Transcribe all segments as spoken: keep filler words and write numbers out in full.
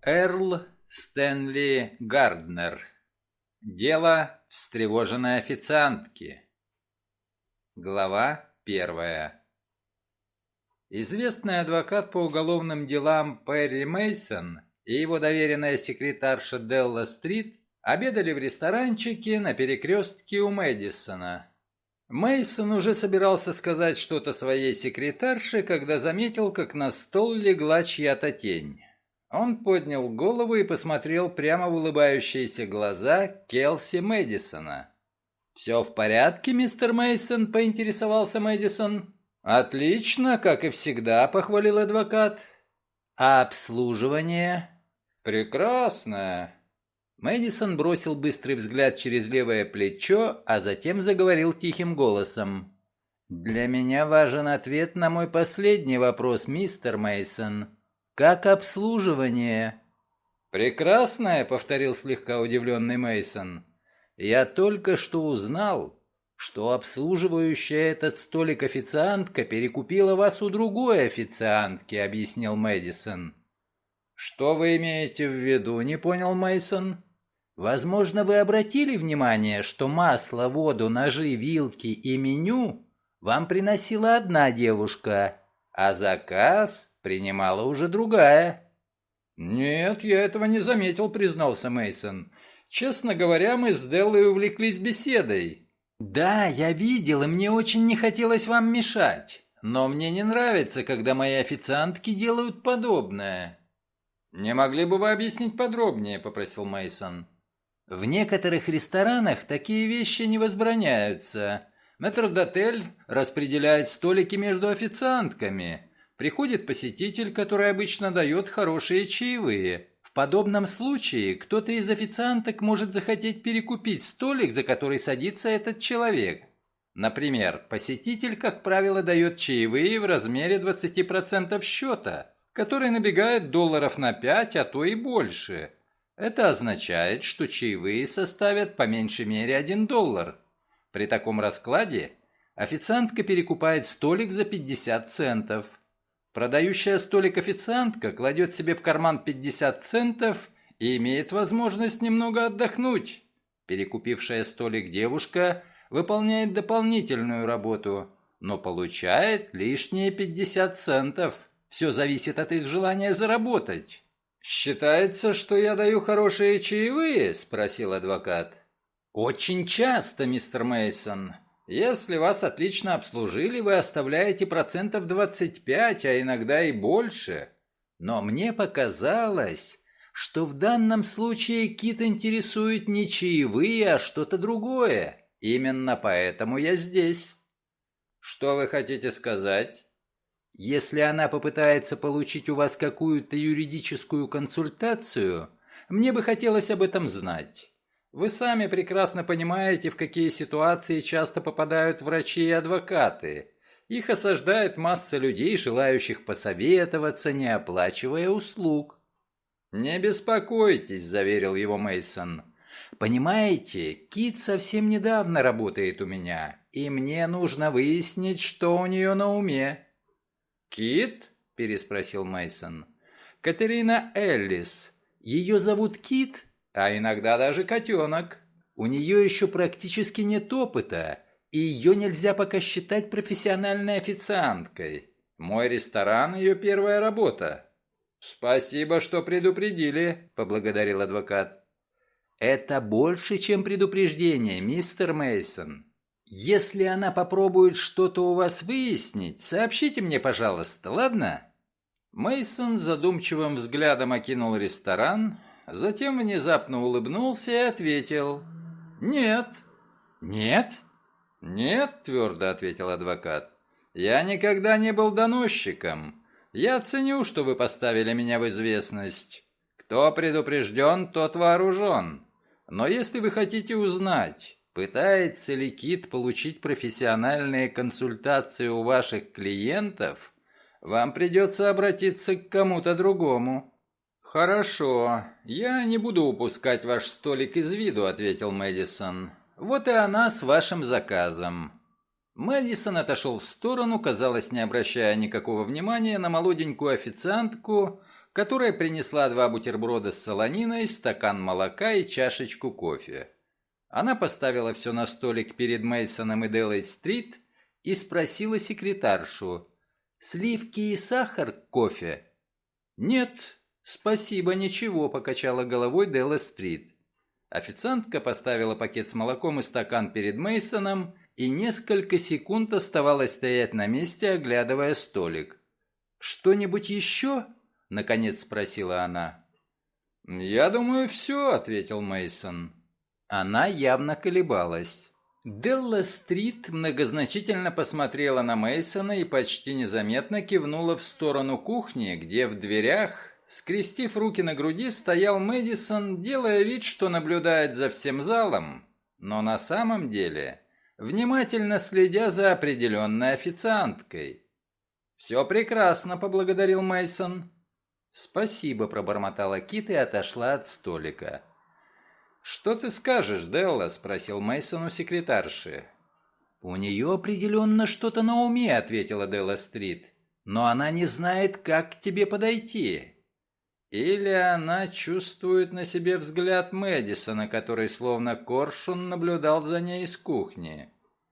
Эрл Стэнли Гарднер. Дело встревоженной официантки. Глава первая. Известный адвокат по уголовным делам Перри Мейсон и его доверенная секретарша Делла Стрит обедали в ресторанчике на перекрестке у Мэдисона. Мейсон уже собирался сказать что-то своей секретарше, когда заметил, как на стол легла чья-то тень. Он поднял голову и посмотрел прямо в улыбающиеся глаза Келси Мэдисона. «Все в порядке, мистер Мейсон?» – поинтересовался Мэдисон. «Отлично, как и всегда», – похвалил адвокат. «А обслуживание?» «Прекрасно». Мэдисон бросил быстрый взгляд через левое плечо, а затем заговорил тихим голосом. «Для меня важен ответ на мой последний вопрос, мистер Мейсон. Как обслуживание?» «Прекрасное», — повторил слегка удивленный Мейсон. «Я только что узнал, что обслуживающая этот столик официантка перекупила вас у другой официантки», — объяснил Мэдисон. «Что вы имеете в виду?» — не понял Мейсон. «Возможно, вы обратили внимание, что масло, воду, ножи, вилки и меню вам приносила одна девушка, а заказ принимала уже другая». «Нет, я этого не заметил», — признался Мейсон. «Честно говоря, мы с Деллой увлеклись беседой». «Да, я видел, и мне очень не хотелось вам мешать. Но мне не нравится, когда мои официантки делают подобное». «Не могли бы вы объяснить подробнее?» — попросил Мейсон. «В некоторых ресторанах такие вещи не возбраняются. Метрдотель распределяет столики между официантками. Приходит посетитель, который обычно дает хорошие чаевые. В подобном случае кто-то из официанток может захотеть перекупить столик, за который садится этот человек. Например, посетитель, как правило, дает чаевые в размере двадцати процентов счета, который набегает долларов на пять, а то и больше. Это означает, что чаевые составят по меньшей мере один доллар. При таком раскладе официантка перекупает столик за пятьдесят центов. Продающая столик официантка кладет себе в карман пятьдесят центов и имеет возможность немного отдохнуть. Перекупившая столик девушка выполняет дополнительную работу, но получает лишние пятьдесят центов. Все зависит от их желания заработать. «Считается, что я даю хорошие чаевые?» – спросил адвокат. «Очень часто, мистер Мейсон. Если вас отлично обслужили, вы оставляете процентов двадцать пять, а иногда и больше. Но мне показалось, что в данном случае Кит интересует не чаевые, а что-то другое. Именно поэтому я здесь». «Что вы хотите сказать?» «Если она попытается получить у вас какую-то юридическую консультацию, мне бы хотелось об этом знать. Вы сами прекрасно понимаете, в какие ситуации часто попадают врачи и адвокаты. Их осаждает масса людей, желающих посоветоваться, не оплачивая услуг». «Не беспокойтесь», — заверил его Мейсон. «Понимаете, Кит совсем недавно работает у меня, и мне нужно выяснить, что у нее на уме». «Кит?» – переспросил Мейсон. «Катерина Эллис. Ее зовут Кит, а иногда даже котенок. У нее еще практически нет опыта, и ее нельзя пока считать профессиональной официанткой. Мой ресторан – ее первая работа». «Спасибо, что предупредили», – поблагодарил адвокат. «Это больше, чем предупреждение, мистер Мейсон. Если она попробует что-то у вас выяснить, сообщите мне, пожалуйста, ладно?» Мейсон задумчивым взглядом окинул ресторан, затем внезапно улыбнулся и ответил: «Нет». «Нет?» «Нет», — твердо ответил адвокат. «Я никогда не был доносчиком. Я ценю, что вы поставили меня в известность. Кто предупрежден, тот вооружен. Но если вы хотите узнать, пытается ли Кит получить профессиональные консультации у ваших клиентов, вам придется обратиться к кому-то другому». «Хорошо, я не буду упускать ваш столик из виду», — ответил Мэдисон. «Вот и она с вашим заказом». Мэдисон отошел в сторону, казалось, не обращая никакого внимания на молоденькую официантку, которая принесла два бутерброда с солониной, стакан молока и чашечку кофе. Она поставила все на столик перед Мейсоном и Делой-стрит и спросила секретаршу: «Сливки и сахар к кофе?» «Нет, спасибо, ничего», — покачала головой Делла-стрит. Официантка поставила пакет с молоком и стакан перед Мейсоном и несколько секунд оставалась стоять на месте, оглядывая столик. «Что-нибудь еще?» — наконец спросила она. «Я думаю, все», — ответил Мейсон. Она явно колебалась. Делла-стрит многозначительно посмотрела на Мейсона и почти незаметно кивнула в сторону кухни, где в дверях, скрестив руки на груди, стоял Мэдисон, делая вид, что наблюдает за всем залом, но на самом деле внимательно следя за определенной официанткой. «Все прекрасно», — поблагодарил Мейсон. «Спасибо», — пробормотала Кит и отошла от столика. «Что ты скажешь, Делла?» — спросил Мейсон у секретарши. «У нее определенно что-то на уме», — ответила Делла-стрит. «Но она не знает, как к тебе подойти». Или она чувствует на себе взгляд Мэдисона, который словно коршун наблюдал за ней из кухни.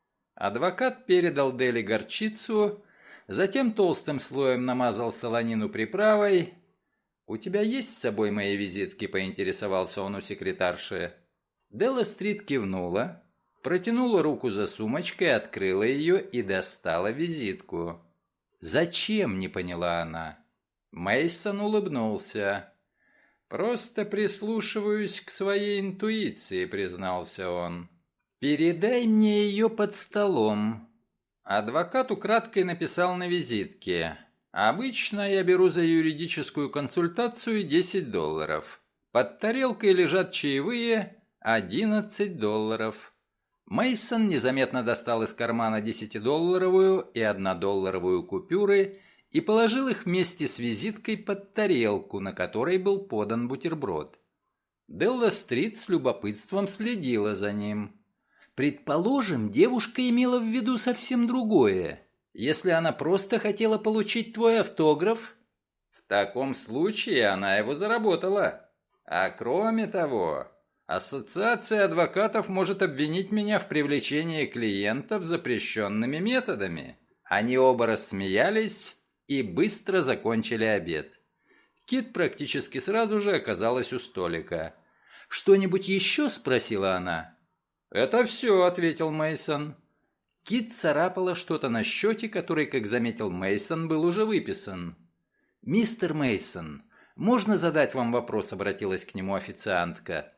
Адвокат передал Деле горчицу, затем толстым слоем намазал солонину приправой. «У тебя есть с собой мои визитки?» — поинтересовался он у секретарши. Делла-стрит кивнула, протянула руку за сумочкой, открыла ее и достала визитку. «Зачем?» — не поняла она. Мейсон улыбнулся. «Просто прислушиваюсь к своей интуиции», — признался он. «Передай мне ее под столом». Адвокат украдкой написал на визитке: «Обычно я беру за юридическую консультацию десять долларов. Под тарелкой лежат чаевые одиннадцать долларов». Мейсон незаметно достал из кармана десятидолларовую и однодолларовую купюры и положил их вместе с визиткой под тарелку, на которой был подан бутерброд. Делла-стрит с любопытством следила за ним. «Предположим, девушка имела в виду совсем другое. Если она просто хотела получить твой автограф?» «В таком случае она его заработала. А кроме того, ассоциация адвокатов может обвинить меня в привлечении клиентов запрещенными методами». Они оба рассмеялись и быстро закончили обед. Кит практически сразу же оказалась у столика. «Что-нибудь еще?» — спросила она. «Это все», — ответил Мейсон. Кит царапала что-то на счете, который, как заметил Мейсон, был уже выписан. «Мистер Мейсон, можно задать вам вопрос?» — обратилась к нему официантка.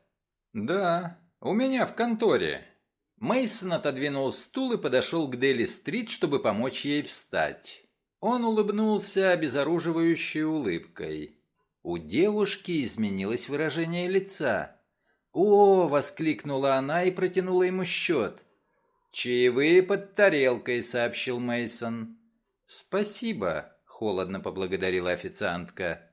«Да, у меня в конторе». Мейсон отодвинул стул и подошел к Дели-стрит, чтобы помочь ей встать. Он улыбнулся обезоруживающей улыбкой. У девушки изменилось выражение лица. «О!» — воскликнула она и протянула ему счет. «Чаевые под тарелкой», — сообщил Мейсон. «Спасибо», — холодно поблагодарила официантка.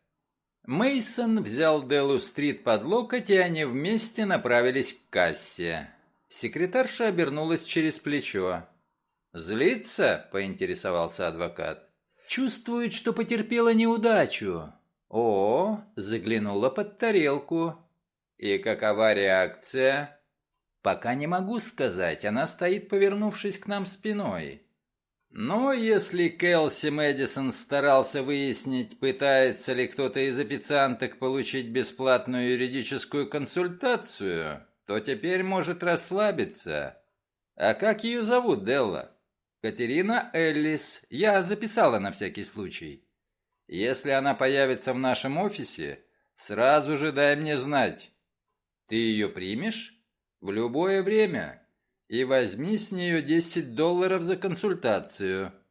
Мейсон взял Деллу-стрит под локоть, и они вместе направились к кассе. Секретарша обернулась через плечо. «Злится?» — поинтересовался адвокат. «Чувствует, что потерпела неудачу». «О!» — заглянула под тарелку. «И какова реакция?» «Пока не могу сказать, она стоит, повернувшись к нам спиной». «Но если Келси Мэдисон старался выяснить, пытается ли кто-то из официанток получить бесплатную юридическую консультацию, то теперь может расслабиться. А как ее зовут, Делла?» «Катерина Эллис. Я записала на всякий случай. Если она появится в нашем офисе, сразу же дай мне знать. Ты ее примешь? В любое время. И возьми с нее десять долларов за консультацию».